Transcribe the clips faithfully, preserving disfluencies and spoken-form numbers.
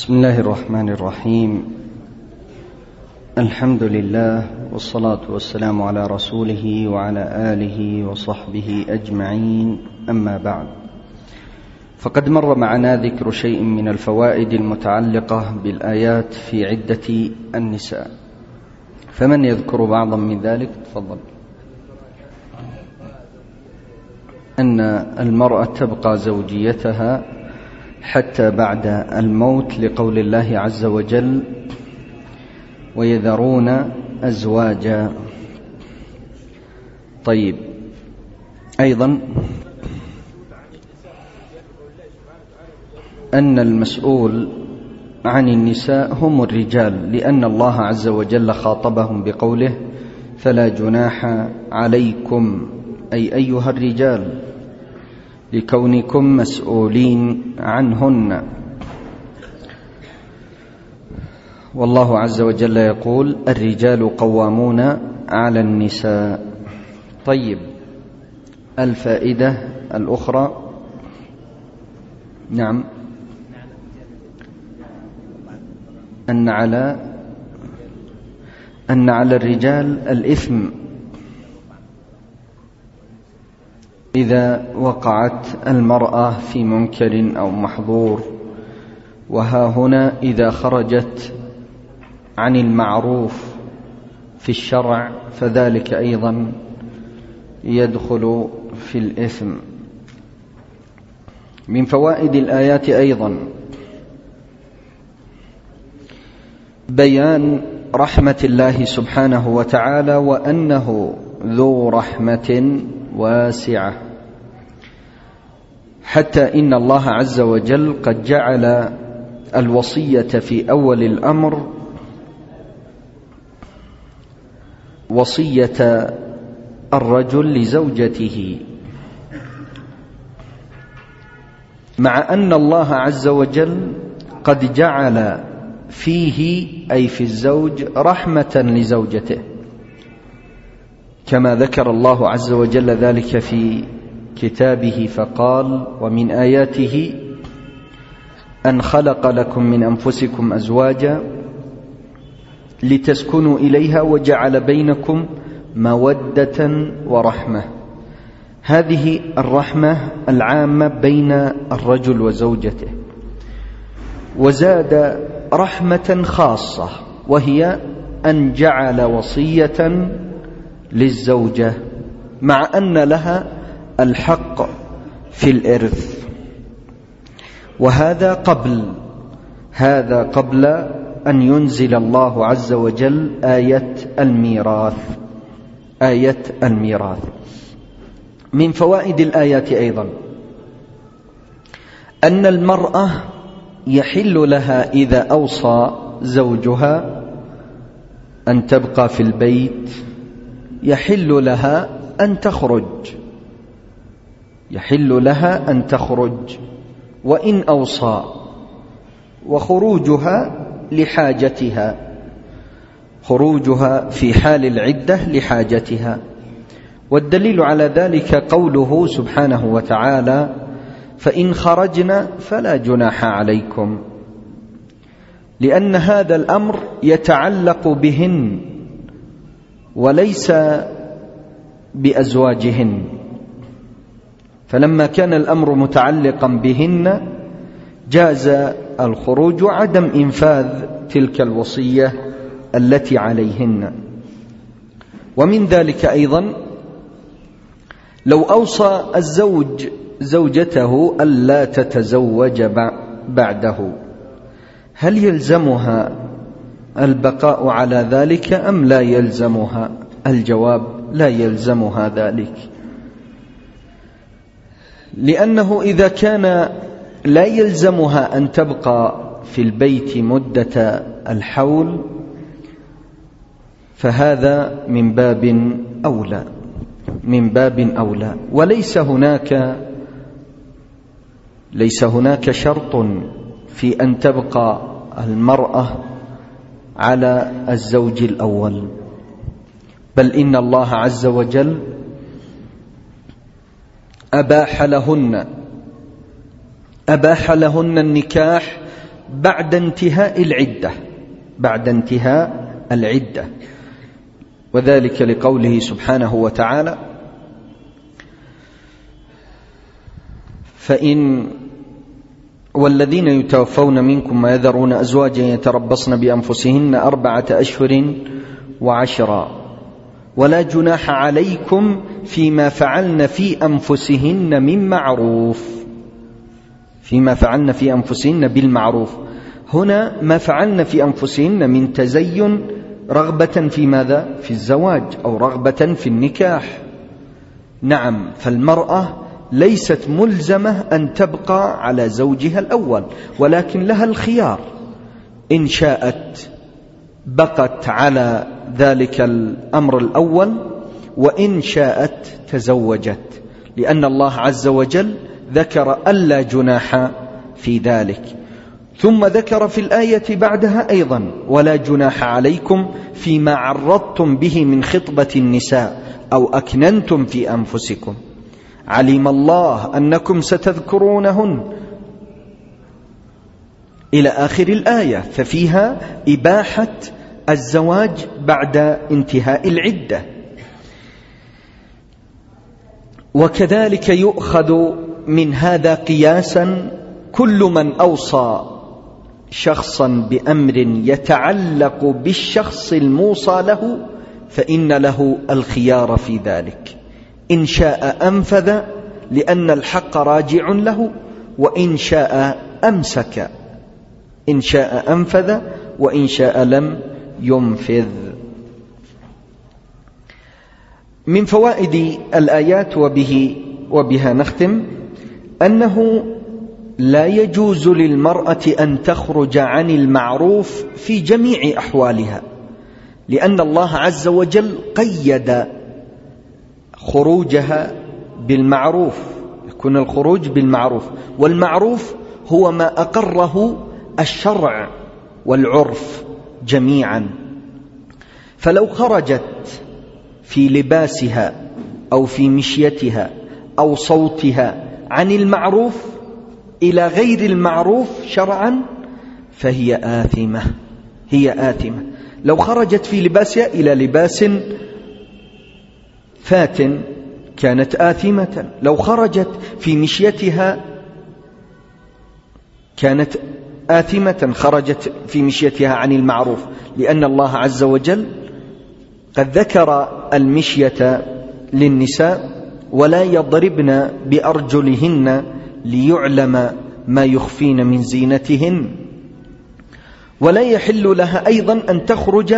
بسم الله الرحمن الرحيم. الحمد لله والصلاة والسلام على رسوله وعلى آله وصحبه أجمعين، أما بعد، فقد مر معنا ذكر شيء من الفوائد المتعلقة بالآيات في عدة النساء، فمن يذكر بعضا من ذلك؟ تفضل. أن المرأة تبقى زوجيتها حتى بعد الموت لقول الله عز وجل: ويذرون أزواجا. طيب، أيضا أن المسؤول عن النساء هم الرجال، لأن الله عز وجل خاطبهم بقوله: فلا جناح عليكم، أي أيها الرجال، لكونكم مسؤولين عنهن. والله عز وجل يقول: الرجال قوامون على النساء. طيب، الفائدة الأخرى، نعم، أن على أن على الرجال الإثم إذا وقعت المرأة في منكر أو محظور، وها هنا إذا خرجت عن المعروف في الشرع فذلك أيضا يدخل في الإثم. من فوائد الآيات أيضا بيان رحمة الله سبحانه وتعالى، وأنه ذو رحمة واسعة، حتى إن الله عز وجل قد جعل الوصية في أول الأمر وصية الرجل لزوجته، مع أن الله عز وجل قد جعل فيه، أي في الزوج، رحمة لزوجته، كما ذكر الله عز وجل ذلك في كتابه فقال: ومن آياته أن خلق لكم من أنفسكم أزواجا لتسكنوا إليها وجعل بينكم مودة ورحمة. هذه الرحمة العامة بين الرجل وزوجته، وزاد رحمة خاصة، وهي أن جعل وصية للزوجة، مع أن لها الحق في الإرث، وهذا قبل هذا قبل أن ينزل الله عز وجل آية الميراث آية الميراث. من فوائد الآيات أيضا أن المرأة يحل لها إذا أوصى زوجها أن تبقى في البيت، يحل لها أن تخرج يحل لها أن تخرج وإن أوصى، وخروجها لحاجتها خروجها في حال العدة لحاجتها. والدليل على ذلك قوله سبحانه وتعالى: فإن خرجنا فلا جناح عليكم، لأن هذا الأمر يتعلق بهن وليس بأزواجهن، فلما كان الأمر متعلقا بهن جاز الخروج وعدم إنفاذ تلك الوصية التي عليهن. ومن ذلك أيضا لو أوصى الزوج زوجته ألا تتزوج بعده، هل يلزمها البقاء على ذلك أم لا يلزمها؟ الجواب: لا يلزمها ذلك، لأنه إذا كان لا يلزمها أن تبقى في البيت مدة الحول فهذا من باب أولى من باب أولى وليس هناك ليس هناك شرط في أن تبقى المرأة على الزوج الأول، بل إن الله عز وجل أباح لهن أباح لهن النكاح بعد انتهاء العدة، بعد انتهاء العدة، وذلك لقوله سبحانه وتعالى: فإن والذين يتوفون منكم ويذرون أزواجا يتربصن بأنفسهن أربعة أشهر وعشرا ولا جناح عليكم فيما فعلن في أنفسهن من معروف، فيما فعلن في أنفسهن بالمعروف. هنا ما فعلن في أنفسهن من تزين رغبة في ماذا؟ في الزواج أو رغبة في النكاح. نعم، فالمرأة ليست ملزمة أن تبقى على زوجها الأول، ولكن لها الخيار، إن شاءت بقت على ذلك الأمر الأول، وإن شاءت تزوجت، لأن الله عز وجل ذكر ألا جناح في ذلك. ثم ذكر في الآية بعدها أيضا: ولا جناح عليكم فيما عرضتم به من خطبة النساء أو أكننتم في أنفسكم، علم الله أنكم ستذكرونهن، إلى آخر الآية. ففيها إباحة الزواج بعد انتهاء العدة. وكذلك يؤخذ من هذا قياسا كل من أوصى شخصا بأمر يتعلق بالشخص الموصى له فإن له الخيار في ذلك، إن شاء أنفذ لأن الحق راجع له، وإن شاء أمسك، إن شاء أنفذ وإن شاء لم ينفذ. من فوائد الآيات وبه وبها نختم أنه لا يجوز للمرأة أن تخرج عن المعروف في جميع أحوالها، لأن الله عز وجل قيد خروجها بالمعروف، يكون الخروج بالمعروف، والمعروف هو ما أقره الشرع والعرف جميعا. فلو خرجت في لباسها أو في مشيتها أو صوتها عن المعروف إلى غير المعروف شرعا فهي آثمة، هي آثمة. لو خرجت في لباسها إلى لباس فات كانت آثمة، لو خرجت في مشيتها كانت آثمة، خرجت في مشيتها عن المعروف، لأن الله عز وجل قد ذكر المشية للنساء: ولا يضربن بأرجلهن ليعلم ما يخفين من زينتهن. ولا يحل لها أيضا أن تخرج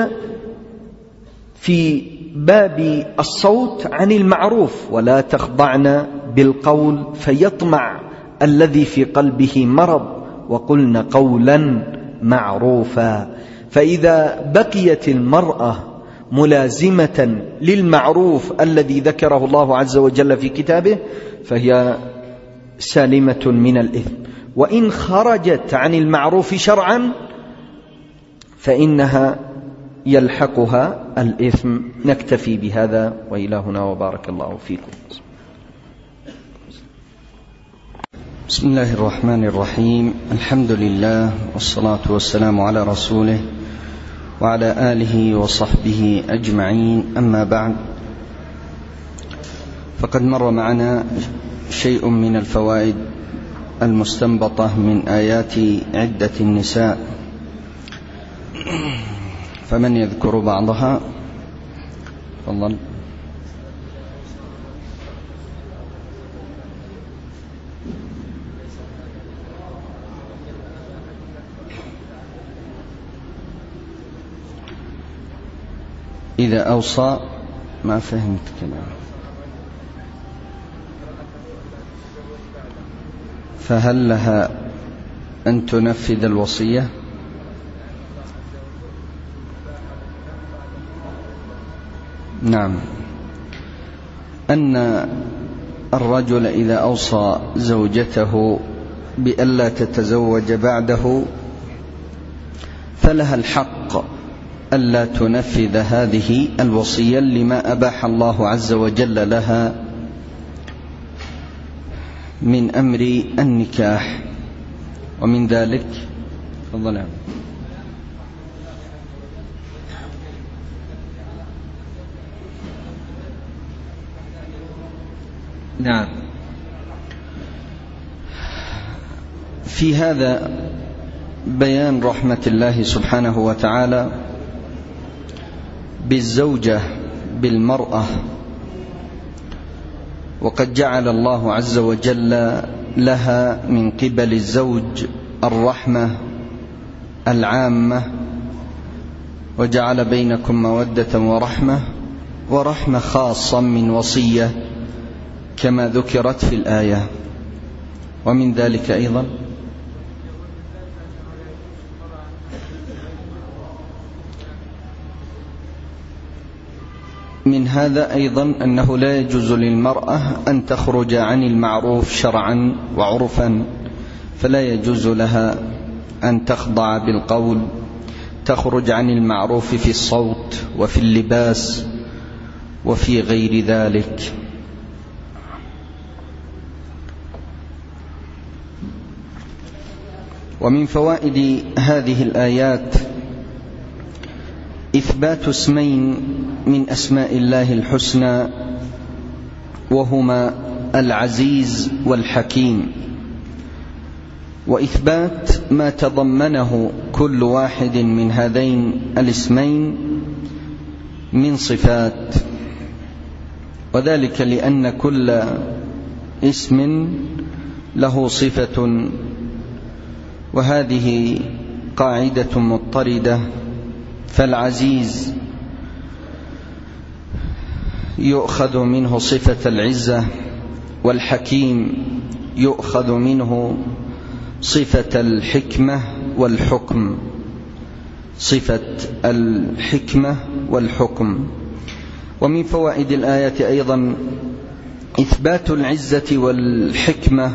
في باب الصوت عن المعروف: ولا تخضعن بالقول فيطمع الذي في قلبه مرض وقلن قولا معروفا. فإذا بقيت المرأة ملازمة للمعروف الذي ذكره الله عز وجل في كتابه فهي سالمة من الإثم، وإن خرجت عن المعروف شرعا فإنها يلحقها الإثم. نكتفي بهذا وإلى هنا، وبارك الله فيكم. بسم الله الرحمن الرحيم، الحمد لله والصلاة والسلام على رسوله وعلى آله وصحبه أجمعين، أما بعد، فقد مر معنا شيء من الفوائد المستنبطة من آيات عدة النساء، فمن يذكر بعضها؟ تفضل. إذا أوصى، ما فهمت كلام. فهل لها أن تنفذ الوصية؟ نعم، أن الرجل إذا أوصى زوجته بألا تتزوج بعده فلها الحق ألا تنفذ هذه الوصية لما أباح الله عز وجل لها من أمر النكاح. ومن ذلك تفضل يا نعم. في هذا بيان رحمة الله سبحانه وتعالى بالزوجة بالمرأة، وقد جعل الله عز وجل لها من قبل الزوج الرحمة العامة، وجعل بينكم مودة ورحمة، ورحمة خاصة من وصية كما ذكرت في الآية. ومن ذلك أيضا من هذا أيضا أنه لا يجوز للمرأة أن تخرج عن المعروف شرعا وعرفا، فلا يجوز لها أن تخضع بالقول، تخرج عن المعروف في الصوت وفي اللباس وفي غير ذلك. ومن فوائد هذه الآيات إثبات اسمين من أسماء الله الحسنى، وهما العزيز والحكيم، وإثبات ما تضمنه كل واحد من هذين الاسمين من صفات، وذلك لأن كل اسم له صفة، وهذه قاعدة مضطردة. فالعزيز يؤخذ منه صفة العزة، والحكيم يؤخذ منه صفة الحكمة والحكم، صفة الحكمة والحكم. ومن فوائد الآية أيضا إثبات العزة والحكمة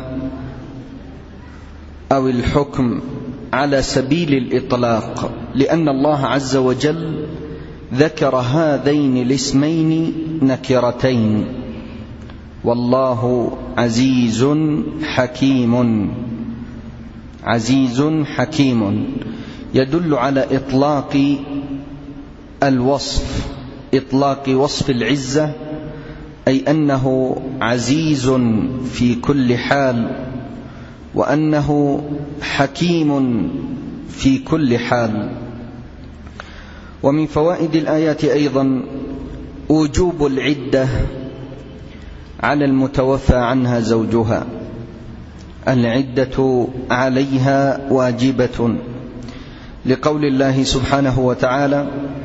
أو الحكم على سبيل الإطلاق، لأن الله عز وجل ذكر هذين الاسمين نكرتين: والله عزيز حكيم. عزيز حكيم يدل على إطلاق الوصف، إطلاق وصف العزة، أي أنه عزيز في كل حال، وأنه حكيم في كل حال. ومن فوائد الآيات أيضا وجوب العدة على المتوفى عنها زوجها، العدة عليها واجبة، لقول الله سبحانه وتعالى: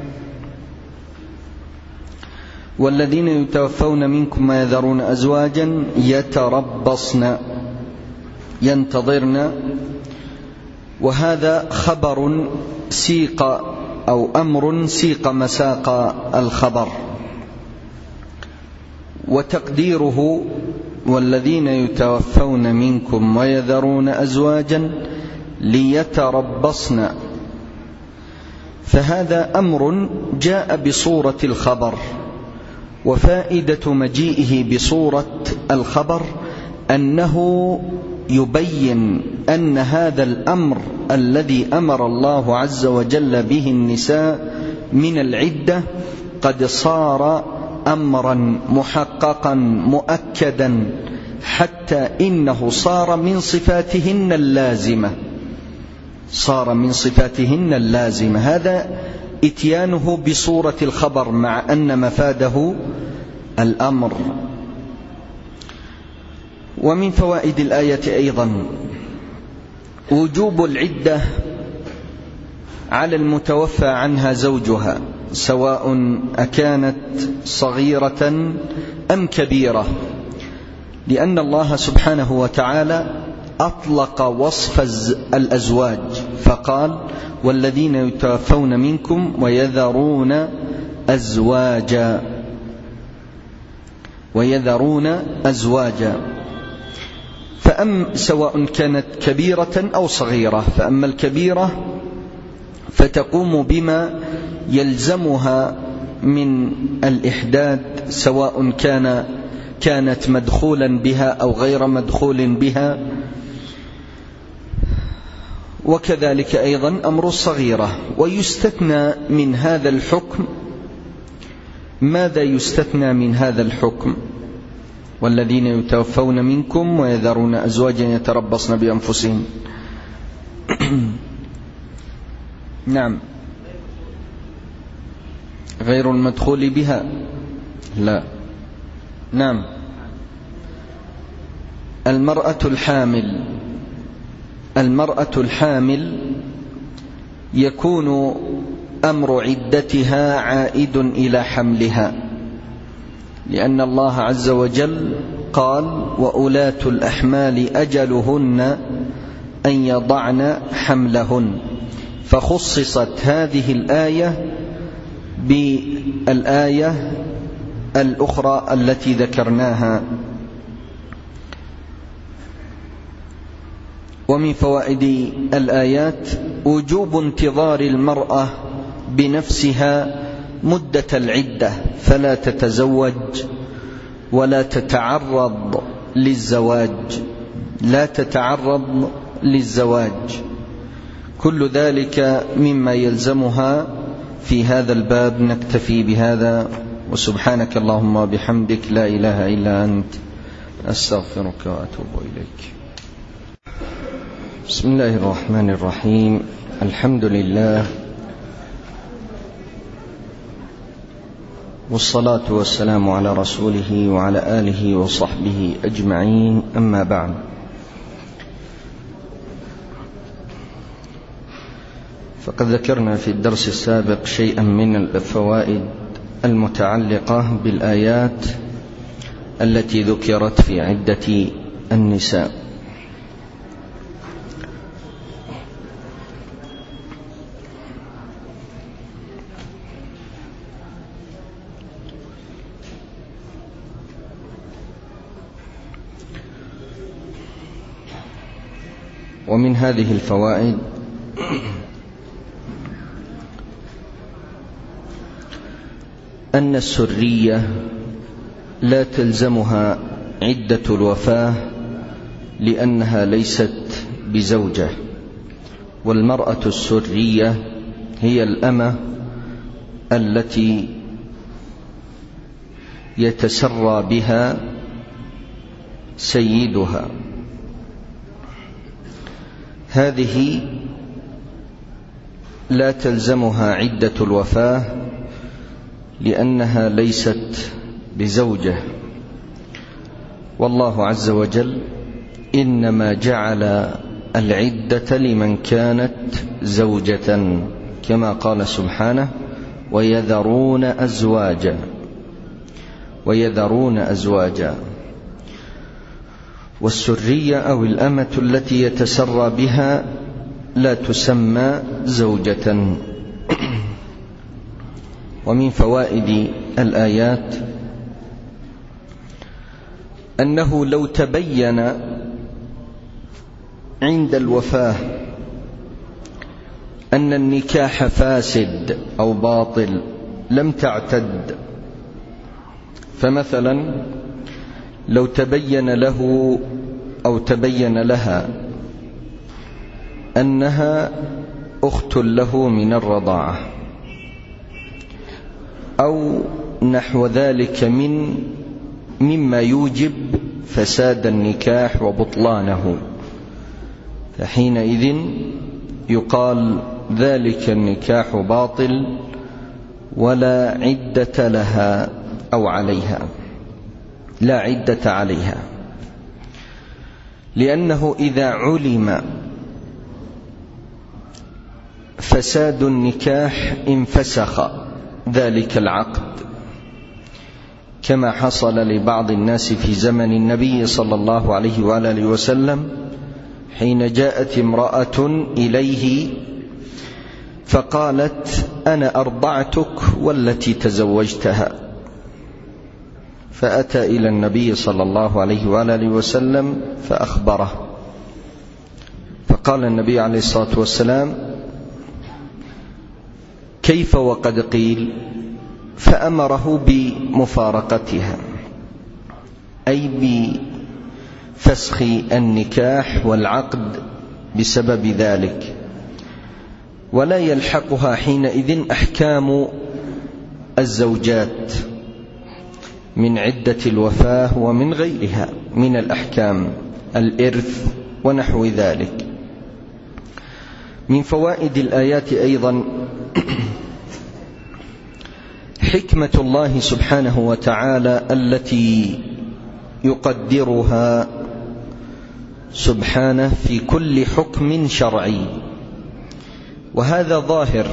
والذين يتوفون منكم ويذرون أزواجا يتربصن، ينتظرن. وهذا خبر سيق أو أمر سيق مساق الخبر، وتقديره: والذين يتوفون منكم ويذرون أزواجا ليتربصن. فهذا أمر جاء بصورة الخبر، وفائدة مجيئه بصورة الخبر أنه يبين أن هذا الأمر الذي أمر الله عز وجل به النساء من العدة قد صار أمرا محققا مؤكدا، حتى إنه صار من صفاتهن اللازمة، صار من صفاتهن اللازمة. هذا إتيانه بصورة الخبر، مع أن مفاده الأمر. ومن فوائد الآية أيضا وجوب العدة على المتوفى عنها زوجها، سواء أكانت صغيرة أم كبيرة، لأن الله سبحانه وتعالى أطلق وصف الأزواج فقال: والذين يتوفون منكم ويذرون أزواجا، ويذرون أزواجا. فأم سواء كانت كبيرة أو صغيرة، فأما الكبيرة فتقوم بما يلزمها من الإحداد، سواء كان كانت مدخولا بها أو غير مدخول بها. وكذلك أيضا أمر الصغيرة. ويستثنى من هذا الحكم، ماذا يستثنى من هذا الحكم؟ والذين يتوفون منكم ويذرون أزواجا يتربصن بأنفسهم. نعم، غير المدخول بها، لا. نعم، المرأة الحامل المرأة الحامل يكون أمر عدتها عائد إلى حملها، لأن الله عز وجل قال: وأولاة الأحمال أجلهن أن يضعن حملهن، فخصصت هذه الآية بالآية الأخرى التي ذكرناها. ومن فوائد الآيات وجوب انتظار المرأة بنفسها مدة العدة، فلا تتزوج ولا تتعرض للزواج لا تتعرض للزواج كل ذلك مما يلزمها في هذا الباب. نكتفي بهذا، وسبحانك اللهم وبحمدك، لا إله إلا أنت، أستغفرك وأتوب إليك. بسم الله الرحمن الرحيم. الحمد لله، والصلاة والسلام على رسوله وعلى آله وصحبه أجمعين، أما بعد. فقد ذكرنا في الدرس السابق شيئا من الفوائد المتعلقة بالآيات التي ذكرت في عدة النساء. ومن هذه الفوائد أن السرية لا تلزمها عدة الوفاة لأنها ليست بزوجة، والمرأة السرية هي الأمة التي يتسرى بها سيدها. هذه لا تلزمها عدة الوفاة لأنها ليست بزوجة، والله عز وجل إنما جعل العدة لمن كانت زوجة، كما قال سبحانه: ويذرون أزواجا ويذرون أزواجا. والسرية أو الأمة التي يتسرى بها لا تسمى زوجة. ومن فوائد الآيات أنه لو تبين عند الوفاة أن النكاح فاسد أو باطل لم تعتد. فمثلا لو تبين له أو تبين لها أنها أخت له من الرضاعة أو نحو ذلك من مما يوجب فساد النكاح وبطلانه، فحينئذ يقال ذلك النكاح باطل ولا عدة لها أو عليها، لا عدة عليها، لأنه إذا علم فساد النكاح انفسخ ذلك العقد، كما حصل لبعض الناس في زمن النبي صلى الله عليه وآله وسلم، حين جاءت امرأة إليه فقالت: أنا أرضعتك والتي تزوجتها، فأتى إلى النبي صلى الله عليه وآله وسلم فأخبره، فقال النبي عليه الصلاة والسلام: كيف وقد قيل؟ فأمره بمفارقتها، أي بفسخ النكاح والعقد بسبب ذلك. ولا يلحقها حينئذ أحكام الزوجات من عدة الوفاة ومن غيرها من الأحكام، الإرث ونحو ذلك. من فوائد الآيات أيضا حكمة الله سبحانه وتعالى التي يقدرها سبحانه في كل حكم شرعي، وهذا ظاهر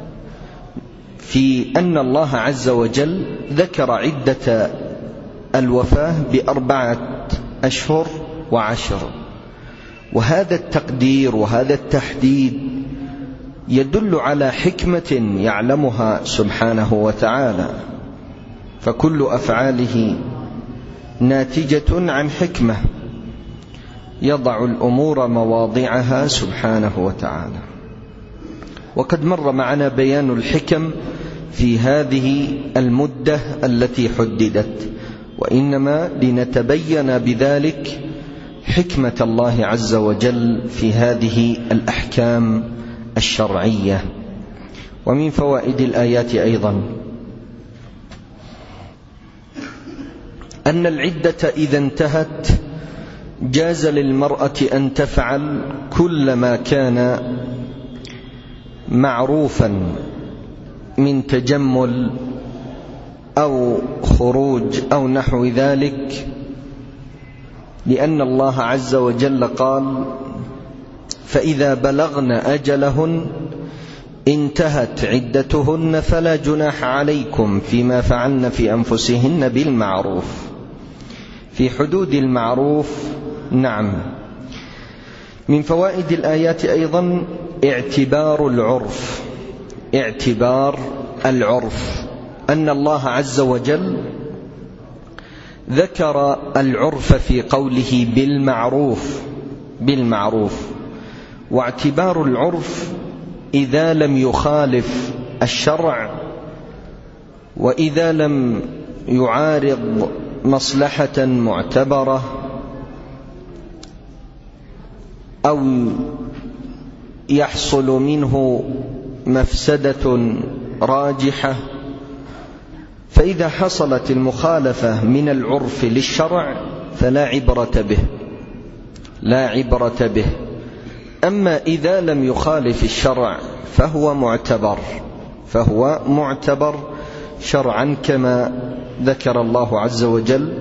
في أن الله عز وجل ذكر عدة الوفاة بأربعة أشهر وعشر، وهذا التقدير وهذا التحديد يدل على حكمة يعلمها سبحانه وتعالى، فكل أفعاله ناتجة عن حكمة يضع الأمور مواضعها سبحانه وتعالى. وقد مر معنا بيان الحكم في هذه المدة التي حددت، وإنما لنتبين بذلك حكمة الله عز وجل في هذه الأحكام الشرعية. ومن فوائد الآيات أيضا أن العدة إذا انتهت جاز للمرأة أن تفعل كل ما كان معروفا من تجمل أو خروج أو نحو ذلك، لأن الله عز وجل قال: فإذا بلغن أجلهن انتهت عدتهن فلا جناح عليكم فيما فعلن في أنفسهن بالمعروف، في حدود المعروف. نعم. من فوائد الآيات أيضا اعتبار العرف، اعتبار العرف أن الله عز وجل ذكر العرف في قوله بالمعروف بالمعروف واعتبار العرف إذا لم يخالف الشرع وإذا لم يعارض مصلحة معتبرة أو يحصل منه مفسدة راجحة. فإذا حصلت المخالفة من العرف للشرع فلا عبرة به لا عبرة به أما إذا لم يخالف الشرع فهو معتبر فهو معتبر شرعا، كما ذكر الله عز وجل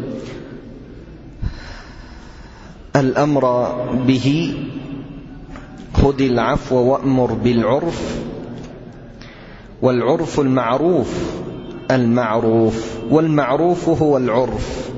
الأمر به: خذ العفو وأمر بالعرف، والعرف المعروف المعروف والمعروف هو العرف،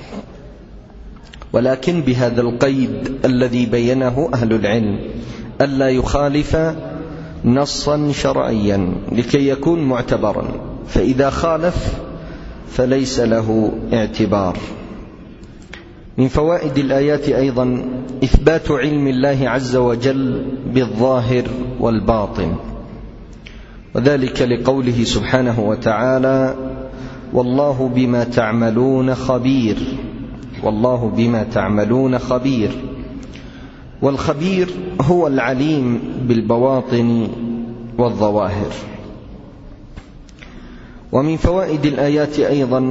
ولكن بهذا القيد الذي بينه أهل العلم ألا يخالف نصا شرعيا لكي يكون معتبرا، فإذا خالف فليس له اعتبار. من فوائد الآيات أيضا إثبات علم الله عز وجل بالظاهر والباطن، وذلك لقوله سبحانه وتعالى: والله بما تعملون خبير والله بما تعملون خبير. والخبير هو العليم بالبواطن والظواهر. ومن فوائد الآيات أيضا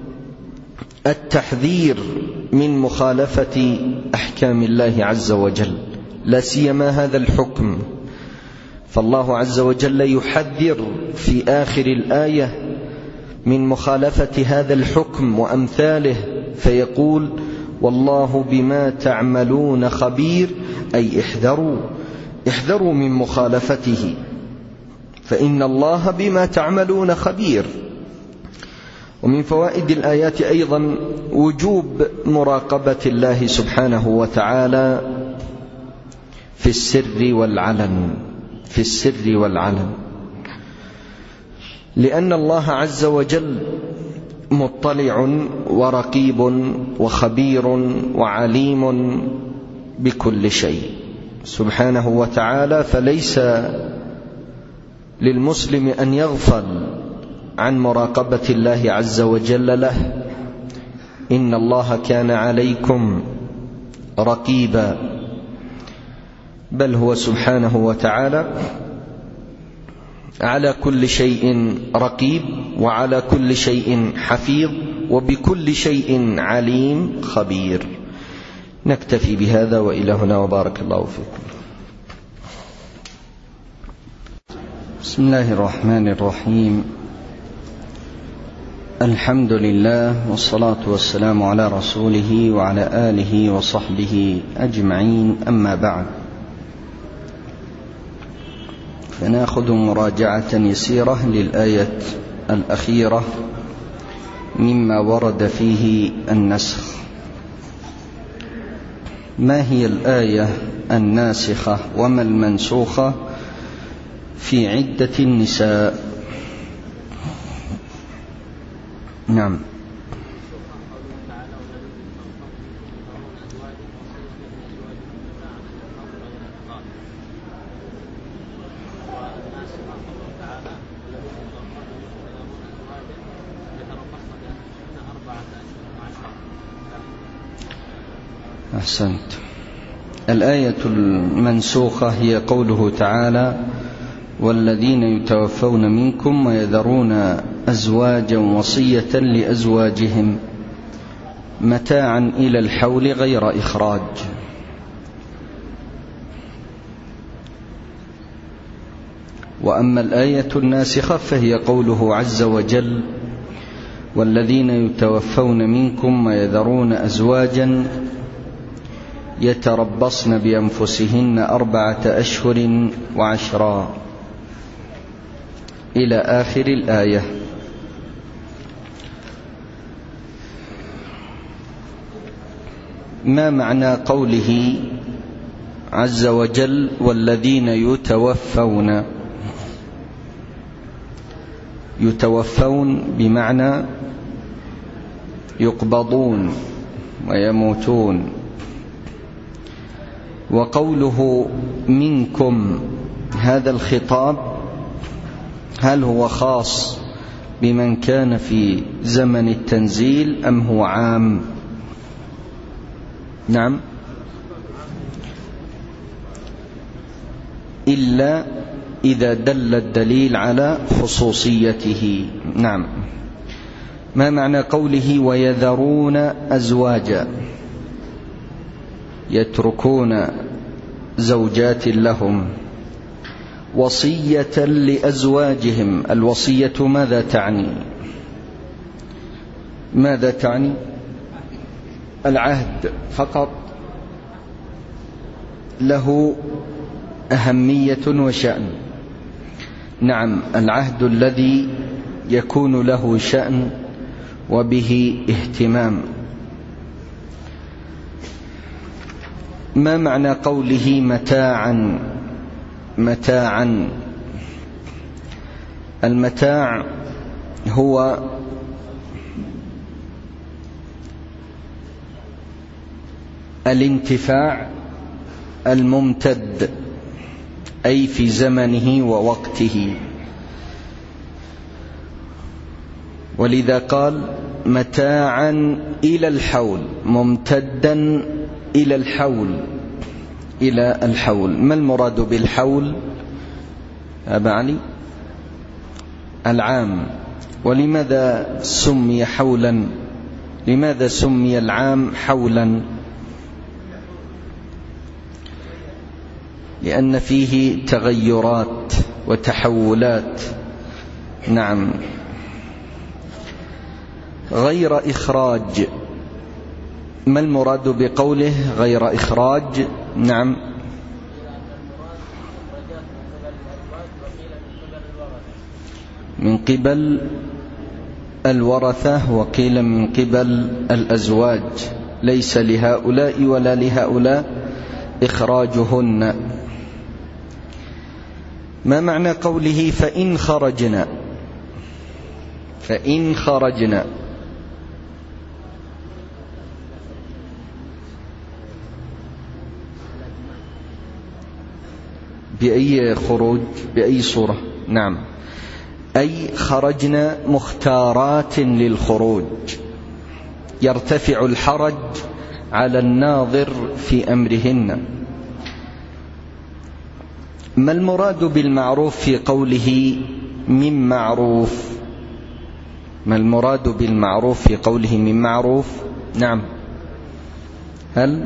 التحذير من مخالفة أحكام الله عز وجل، لا سيما هذا الحكم، فالله عز وجل يحذر في آخر الآية من مخالفة هذا الحكم وأمثاله، فيقول: والله بما تعملون خبير، أي احذروا احذروا من مخالفته، فإن الله بما تعملون خبير. ومن فوائد الآيات أيضا وجوب مراقبة الله سبحانه وتعالى في السر والعلن في السر والعلن لأن الله عز وجل مطلع ورقيب وخبير وعليم بكل شيء سبحانه وتعالى، فليس للمسلم أن يغفل عن مراقبة الله عز وجل له. إن الله كان عليكم رقيبا، بل هو سبحانه وتعالى على كل شيء رقيب وعلى كل شيء حفيظ وبكل شيء عليم خبير. نكتفي بهذا وإلى هنا وبارك الله فيكم. بسم الله الرحمن الرحيم. الحمد لله والصلاة والسلام على رسوله وعلى آله وصحبه أجمعين، أما بعد، فنأخذ مراجعة يسيرة للآية الأخيرة مما ورد فيه النسخ. ما هي الآية الناسخة وما المنسوخة في عدة النساء؟ نعم. أحسنت. الآية المنسوخة هي قوله تعالى: والذين يتوفون منكم ويذرون أزواجا وصية لأزواجهم متاعا إلى الحول غير إخراج. وأما الآية الناسخة فهي قوله عز وجل: والذين يتوفون منكم ويذرون أزواجا يتربصن بأنفسهن أربعة أشهر وعشرا، إلى آخر الآية. ما معنى قوله عز وجل والذين يتوفون؟ يتوفون بمعنى يقبضون ويموتون. وقوله منكم، هذا الخطاب هل هو خاص بمن كان في زمن التنزيل أم هو عام؟ نعم، إلا إذا دل الدليل على خصوصيته. نعم. ما معنى قوله ويذرون أزواجا؟ يتركون زوجات لهم وصية لأزواجهم. الوصية ماذا تعني؟ ماذا تعني؟ العهد فقط، له أهمية وشأن. نعم، العهد الذي يكون له شأن وبه اهتمام. ما معنى قوله متاعا؟ متاعا، المتاع هو الانتفاع الممتد، أي في زمنه ووقته. ولذا قال متاعا إلى الحول، ممتدا إلى الحول، إلى الحول. ما المراد بالحول أبا علي؟ العام. ولماذا سمي حولا؟ لماذا سمي العام حولا؟ لأن فيه تغيرات وتحولات. نعم. غير إخراج، ما المراد بقوله غير إخراج؟ نعم. من قبل الورثة وقيل من قبل الأزواج، ليس لهؤلاء ولا لهؤلاء إخراجهن. ما معنى قوله فإن خرجنا؟ فإن خرجنا بأي خروج؟ بأي صورة؟ نعم، أي خرجنا مختارات للخروج، يرتفع الحرج على الناظر في أمرهن. ما المراد بالمعروف في قوله من معروف؟ ما المراد بالمعروف في قوله من معروف؟ نعم، هل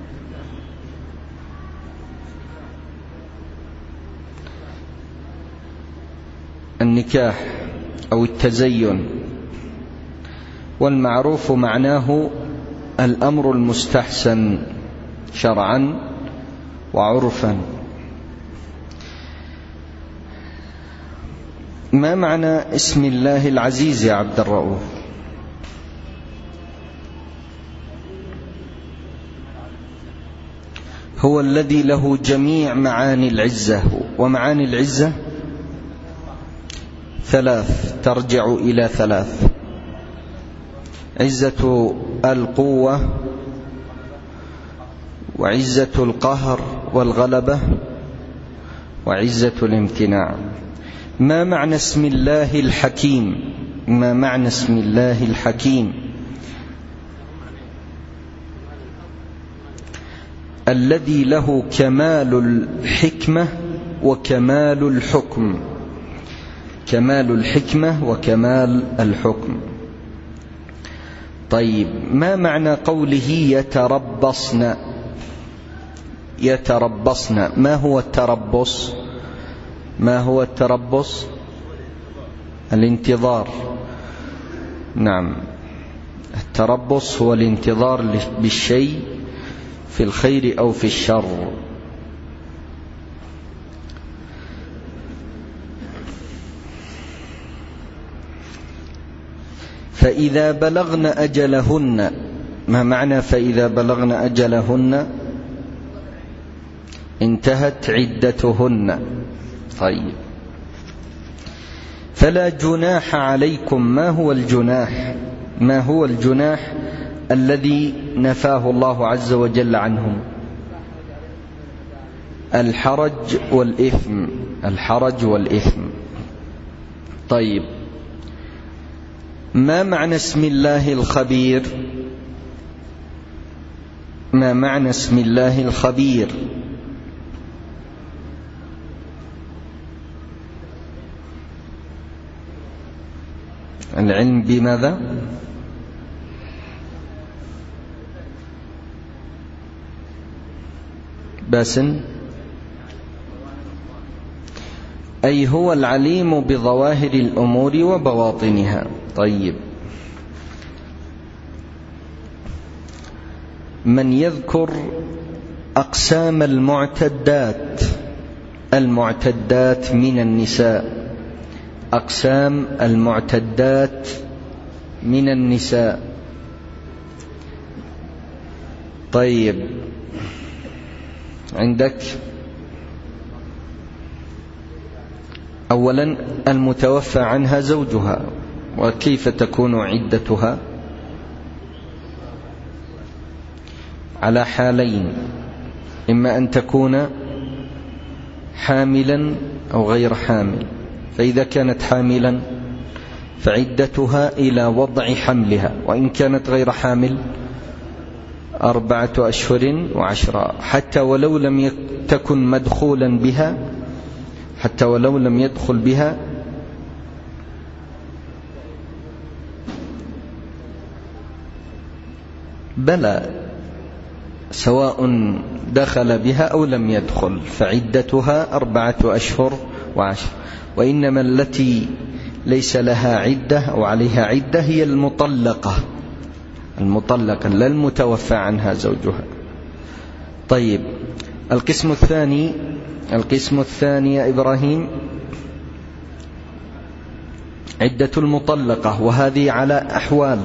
النكاح أو التزين؟ والمعروف معناه الأمر المستحسن شرعا وعرفا. ما معنى اسم الله العزيز يا عبد الرؤوف؟ هو الذي له جميع معاني العزة، ومعاني العزة ثلاث، ترجع إلى ثلاث: عزة القوة، وعزة القهر والغلبة، وعزة الامتناع. ما معنى اسم الله الحكيم؟ ما معنى اسم الله الحكيم؟ الذي له كمال الحكمة وكمال الحكم. كمال الحكمة وكمال الحكم. طيب، ما معنى قوله يتربصن؟ يتربصن، ما هو التربص؟ ما هو التربص؟ الانتظار. نعم، التربص هو الانتظار بالشيء في الخير أو في الشر. فإذا بلغن أجلهن، ما معنى فإذا بلغن أجلهن؟ انتهت عدتهن. طيب، فلا جناح عليكم. ما هو الجناح؟ ما هو الجناح الذي نفاه الله عز وجل عنهم؟ الحرج والإثم. الحرج والإثم. طيب، ما معنى اسم الله الخبير؟ ما معنى اسم الله الخبير؟ العلم بماذا؟ باسن، أي هو العليم بظواهر الأمور وبواطنها. طيب، من يذكر أقسام المعتدات؟ المعتدات من النساء. أقسام المعتدات من النساء. طيب، عندك أولا المتوفى عنها زوجها، وكيف تكون عدتها؟ على حالين: إما أن تكون حاملا أو غير حامل. فإذا كانت حاملا فعدتها إلى وضع حملها، وإن كانت غير حامل أربعة أشهر وعشرة، حتى ولو لم تكن مدخولا بها، حتى ولو لم يدخل بها بلى، سواء دخل بها أو لم يدخل، فعدتها أربعة أشهر وعشر. وإنما التي ليس لها عدة أو عليها عدة هي المطلقة، المطلقة لا المتوفى عنها زوجها. طيب، القسم الثاني، القسم الثاني يا إبراهيم عدة المطلقة، وهذه على أحوال.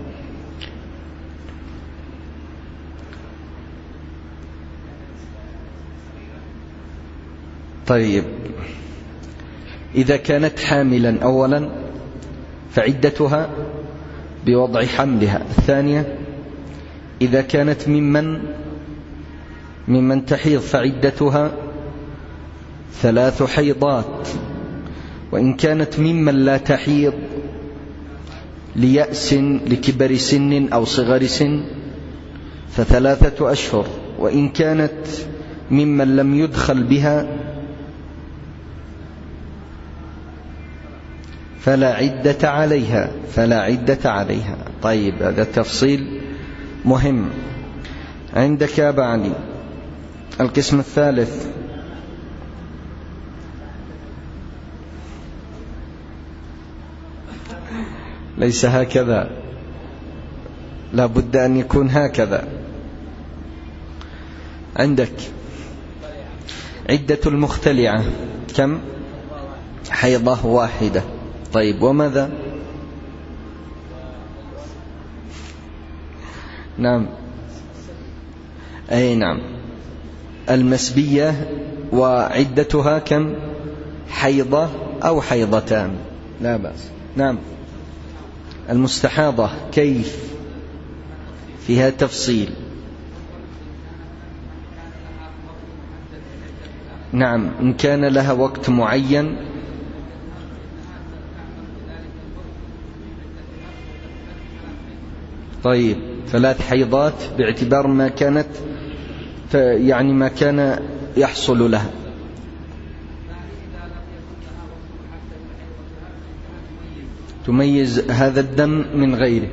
طيب، إذا كانت حاملا أولا فعدتها بوضع حملها. الثانية، إذا كانت ممن ممن تحيض فعدتها ثلاث حيضات، وإن كانت ممن لا تحيض ليأس لكبر سن أو صغر سن فثلاثة أشهر، وإن كانت ممن لم يدخل بها فلا عدة عليها فلا عدة عليها. طيب، هذا تفصيل مهم. عندك يا أبا علي القسم الثالث. ليس هكذا، لا بد أن يكون هكذا. عندك عدة المختلعة كم؟ حيضة واحدة. طيب، وماذا؟ نعم، أي نعم، المسبية وعدتها كم؟ حيضة أو حيضتان، لا بأس. نعم، المستحاضة كيف؟ فيها تفصيل. نعم، إن كان لها وقت معين. طيب، ثلاث حيضات باعتبار ما كانت يعني ما كان يحصل لها. تميز هذا الدم من غيره.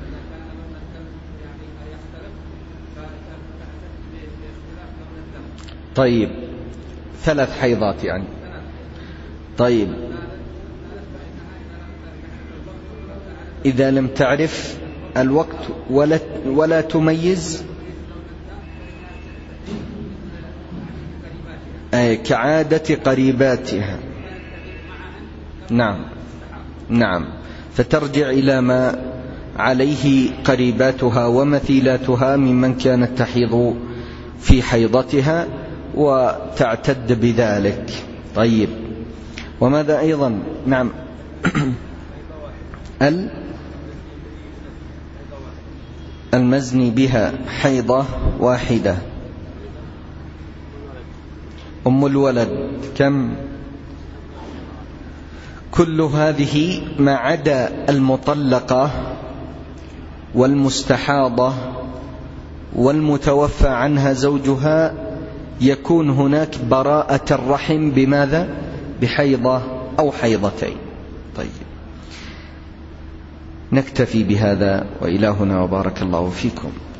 طيب، ثلاث حيضات يعني. طيب، إذا لم تعرف الوقت ولا, ولا تميز، أي كعادة قريباتها. نعم نعم، فترجع إلى ما عليه قريباتها ومثيلاتها ممن كانت تحيض في حيضتها وتعتد بذلك. طيب، وماذا أيضا؟ نعم المزني بها حيضة واحدة. أم الولد كم؟ كل هذه ما عدا المطلقة والمستحاضة والمتوفى عنها زوجها يكون هناك براءة الرحم بماذا؟ بحيضة أو حيضتين. طيب، نكتفي بهذا، وإلهنا وبارك الله فيكم.